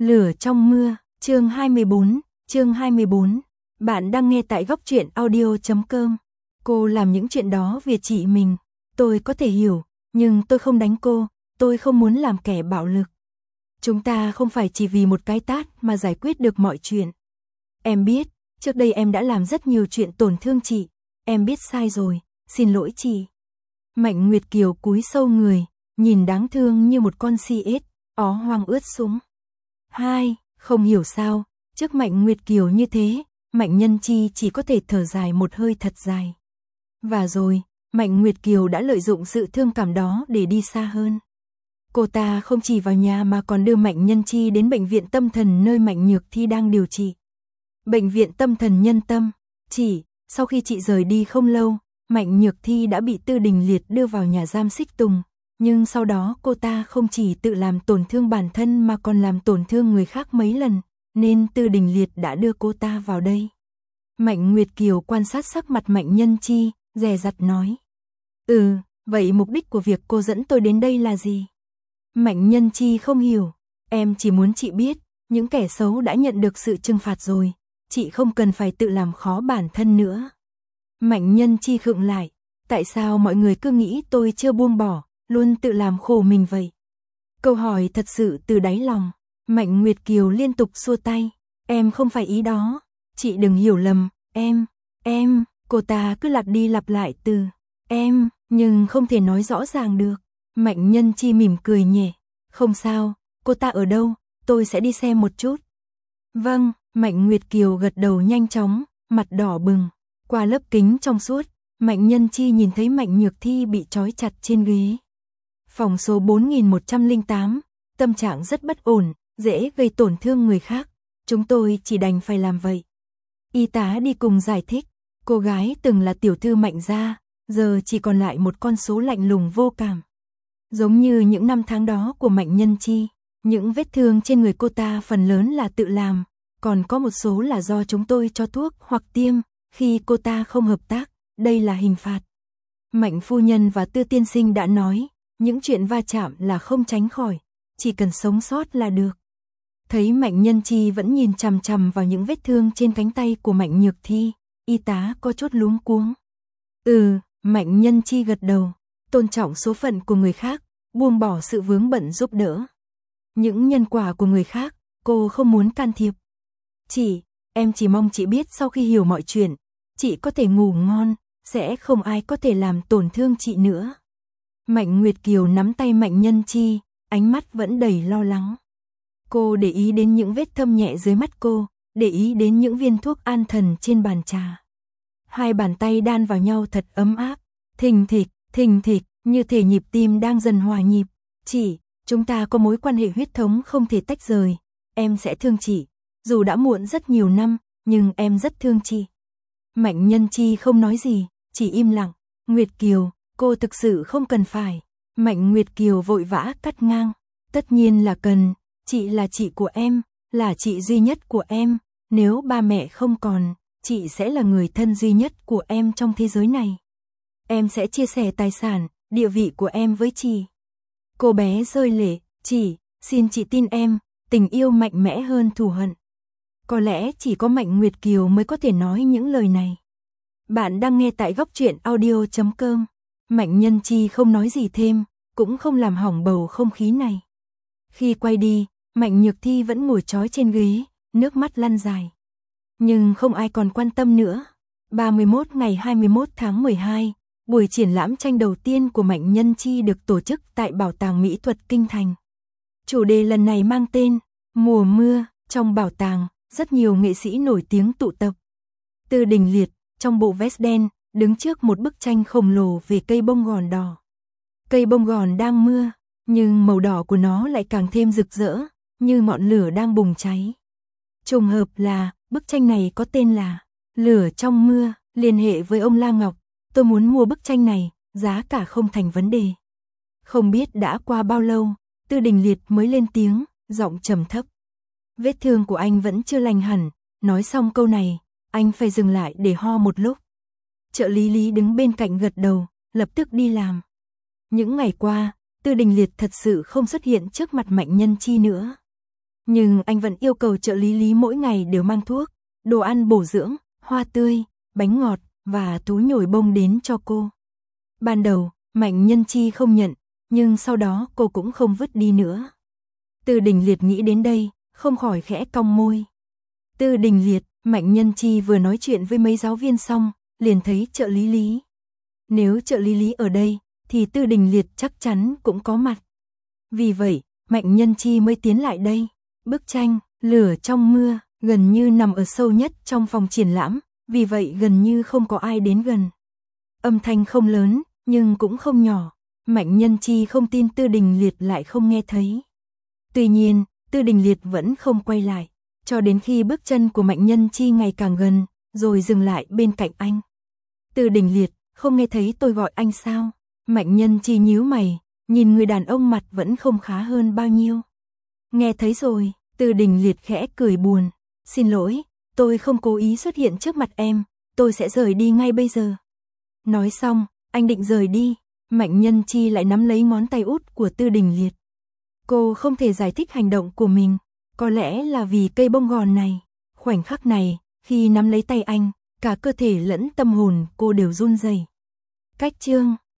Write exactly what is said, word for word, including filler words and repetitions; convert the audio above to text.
Lửa trong mưa, chương hai mươi bốn, chương hai mươi bốn. Bạn đang nghe tại góc truyện audio chấm com. Cô làm những chuyện đó vì chị mình, tôi có thể hiểu, nhưng tôi không đánh cô, tôi không muốn làm kẻ bạo lực. Chúng ta không phải chỉ vì một cái tát mà giải quyết được mọi chuyện. Em biết, trước đây em đã làm rất nhiều chuyện tổn thương chị, em biết sai rồi, xin lỗi chị. Mạnh Nguyệt Kiều cúi sâu người, nhìn đáng thương như một con si ếch, ó hoang ướt sũng. Hai, không hiểu sao, trước Mạnh Nguyệt Kiều như thế, Mạnh Nhân Chi chỉ có thể thở dài một hơi thật dài. Và rồi, Mạnh Nguyệt Kiều đã lợi dụng sự thương cảm đó để đi xa hơn. Cô ta không chỉ vào nhà mà còn đưa Mạnh Nhân Chi đến bệnh viện tâm thần nơi Mạnh Nhược Thi đang điều trị. Bệnh viện tâm thần Nhân Tâm. Chỉ, sau khi chị rời đi không lâu, Mạnh Nhược Thi đã bị Tư Đình Liệt đưa vào nhà giam Xích Tùng. Nhưng sau đó cô ta không chỉ tự làm tổn thương bản thân mà còn làm tổn thương người khác mấy lần, nên Tư Đình Liệt đã đưa cô ta vào đây. Mạnh Nguyệt Kiều quan sát sắc mặt Mạnh Nhân Chi, dè dặt nói. Ừ, vậy mục đích của việc cô dẫn tôi đến đây là gì? Mạnh Nhân Chi không hiểu, em chỉ muốn chị biết, những kẻ xấu đã nhận được sự trừng phạt rồi, chị không cần phải tự làm khó bản thân nữa. Mạnh Nhân Chi khựng lại, tại sao mọi người cứ nghĩ tôi chưa buông bỏ, luôn tự làm khổ mình vậy? Câu hỏi thật sự từ đáy lòng. Mạnh Nguyệt Kiều liên tục xua tay, em không phải ý đó, chị đừng hiểu lầm, em, em, cô ta cứ lặp đi lặp lại từ em, nhưng không thể nói rõ ràng được. Mạnh Nhân Chi mỉm cười nhẹ, không sao, cô ta ở đâu, tôi sẽ đi xem một chút. Vâng, Mạnh Nguyệt Kiều gật đầu nhanh chóng, mặt đỏ bừng. Qua lớp kính trong suốt, Mạnh Nhân Chi nhìn thấy Mạnh Nhược Thi bị trói chặt trên ghế. Phòng số bốn nghìn một trăm lẻ tám, tâm trạng rất bất ổn, dễ gây tổn thương người khác, chúng tôi chỉ đành phải làm vậy. Y tá đi cùng giải thích, cô gái từng là tiểu thư Mạnh gia, giờ chỉ còn lại một con số lạnh lùng vô cảm. Giống như những năm tháng đó của Mạnh Nhân Chi, những vết thương trên người cô ta phần lớn là tự làm, còn có một số là do chúng tôi cho thuốc hoặc tiêm, khi cô ta không hợp tác, đây là hình phạt. Mạnh phu nhân và Tư tiên sinh đã nói, những chuyện va chạm là không tránh khỏi, chỉ cần sống sót là được. Thấy Mạnh Nhân Chi vẫn nhìn chằm chằm vào những vết thương trên cánh tay của Mạnh Nhược Thi, y tá có chút luống cuống. Ừ, Mạnh Nhân Chi gật đầu, tôn trọng số phận của người khác, buông bỏ sự vướng bận giúp đỡ. Những nhân quả của người khác, cô không muốn can thiệp. Chị, em chỉ mong chị biết sau khi hiểu mọi chuyện, chị có thể ngủ ngon, sẽ không ai có thể làm tổn thương chị nữa. Mạnh Nguyệt Kiều nắm tay Mạnh Nhân Chi, ánh mắt vẫn đầy lo lắng. Cô để ý đến những vết thâm nhẹ dưới mắt cô, để ý đến những viên thuốc an thần trên bàn trà. Hai bàn tay đan vào nhau thật ấm áp, thình thịch, thình thịch, như thể nhịp tim đang dần hòa nhịp. Chị, chúng ta có mối quan hệ huyết thống không thể tách rời, em sẽ thương chị, dù đã muộn rất nhiều năm, nhưng em rất thương chị. Mạnh Nhân Chi không nói gì, chỉ im lặng. Nguyệt Kiều, cô thực sự không cần phải. Mạnh Nguyệt Kiều vội vã cắt ngang, tất nhiên là cần, chị là chị của em, là chị duy nhất của em, nếu ba mẹ không còn, chị sẽ là người thân duy nhất của em trong thế giới này. Em sẽ chia sẻ tài sản, địa vị của em với chị. Cô bé rơi lệ, chị, xin chị tin em, tình yêu mạnh mẽ hơn thù hận. Có lẽ chỉ có Mạnh Nguyệt Kiều mới có thể nói những lời này. Bạn đang nghe tại góc truyện audio chấm com. Mạnh Nhân Chi không nói gì thêm, cũng không làm hỏng bầu không khí này. Khi quay đi, Mạnh Nhược Thi vẫn ngồi trói trên ghế, nước mắt lăn dài. Nhưng không ai còn quan tâm nữa. ba mươi mốt ngày hai mươi mốt tháng mười hai, buổi triển lãm tranh đầu tiên của Mạnh Nhân Chi được tổ chức tại Bảo tàng Mỹ thuật Kinh Thành. Chủ đề lần này mang tên Mùa mưa. Trong bảo tàng, rất nhiều nghệ sĩ nổi tiếng tụ tập. Tư Đình Liệt, trong bộ vest đen, đứng trước một bức tranh khổng lồ về cây bông gòn đỏ. Cây bông gòn đang mưa, nhưng màu đỏ của nó lại càng thêm rực rỡ, như ngọn lửa đang bùng cháy. Trùng hợp là, bức tranh này có tên là Lửa trong mưa. Liên hệ với ông La Ngọc, tôi muốn mua bức tranh này, giá cả không thành vấn đề. Không biết đã qua bao lâu, Tư Đình Liệt mới lên tiếng, giọng trầm thấp. Vết thương của anh vẫn chưa lành hẳn, nói xong câu này, anh phải dừng lại để ho một lúc. Trợ lý Lý đứng bên cạnh gật đầu, lập tức đi làm. Những ngày qua, Tư Đình Liệt thật sự không xuất hiện trước mặt Mạnh Nhân Chi nữa. Nhưng anh vẫn yêu cầu trợ lý Lý mỗi ngày đều mang thuốc, đồ ăn bổ dưỡng, hoa tươi, bánh ngọt và túi nhồi bông đến cho cô. Ban đầu, Mạnh Nhân Chi không nhận, nhưng sau đó cô cũng không vứt đi nữa. Tư Đình Liệt nghĩ đến đây, không khỏi khẽ cong môi. Tư Đình Liệt, Mạnh Nhân Chi vừa nói chuyện với mấy giáo viên xong, liền thấy trợ lý Lý. Nếu trợ lý Lý ở đây, thì Tư Đình Liệt chắc chắn cũng có mặt. Vì vậy, Mạnh Nhân Chi mới tiến lại đây. Bức tranh, Lửa trong mưa, gần như nằm ở sâu nhất trong phòng triển lãm, vì vậy gần như không có ai đến gần. Âm thanh không lớn, nhưng cũng không nhỏ. Mạnh Nhân Chi không tin Tư Đình Liệt lại không nghe thấy. Tuy nhiên, Tư Đình Liệt vẫn không quay lại, cho đến khi bước chân của Mạnh Nhân Chi ngày càng gần, rồi dừng lại bên cạnh anh. Tư Đình Liệt, không nghe thấy tôi gọi anh sao? Mạnh Nhân Chi nhíu mày, nhìn người đàn ông mặt vẫn không khá hơn bao nhiêu. Nghe thấy rồi, Tư Đình Liệt khẽ cười buồn. Xin lỗi, tôi không cố ý xuất hiện trước mặt em, tôi sẽ rời đi ngay bây giờ. Nói xong, anh định rời đi, Mạnh Nhân Chi lại nắm lấy ngón tay út của Tư Đình Liệt. Cô không thể giải thích hành động của mình, có lẽ là vì cây bông gòn này. Khoảnh khắc này, khi nắm lấy tay anh, cả cơ thể lẫn tâm hồn cô đều run rẩy. Cách chương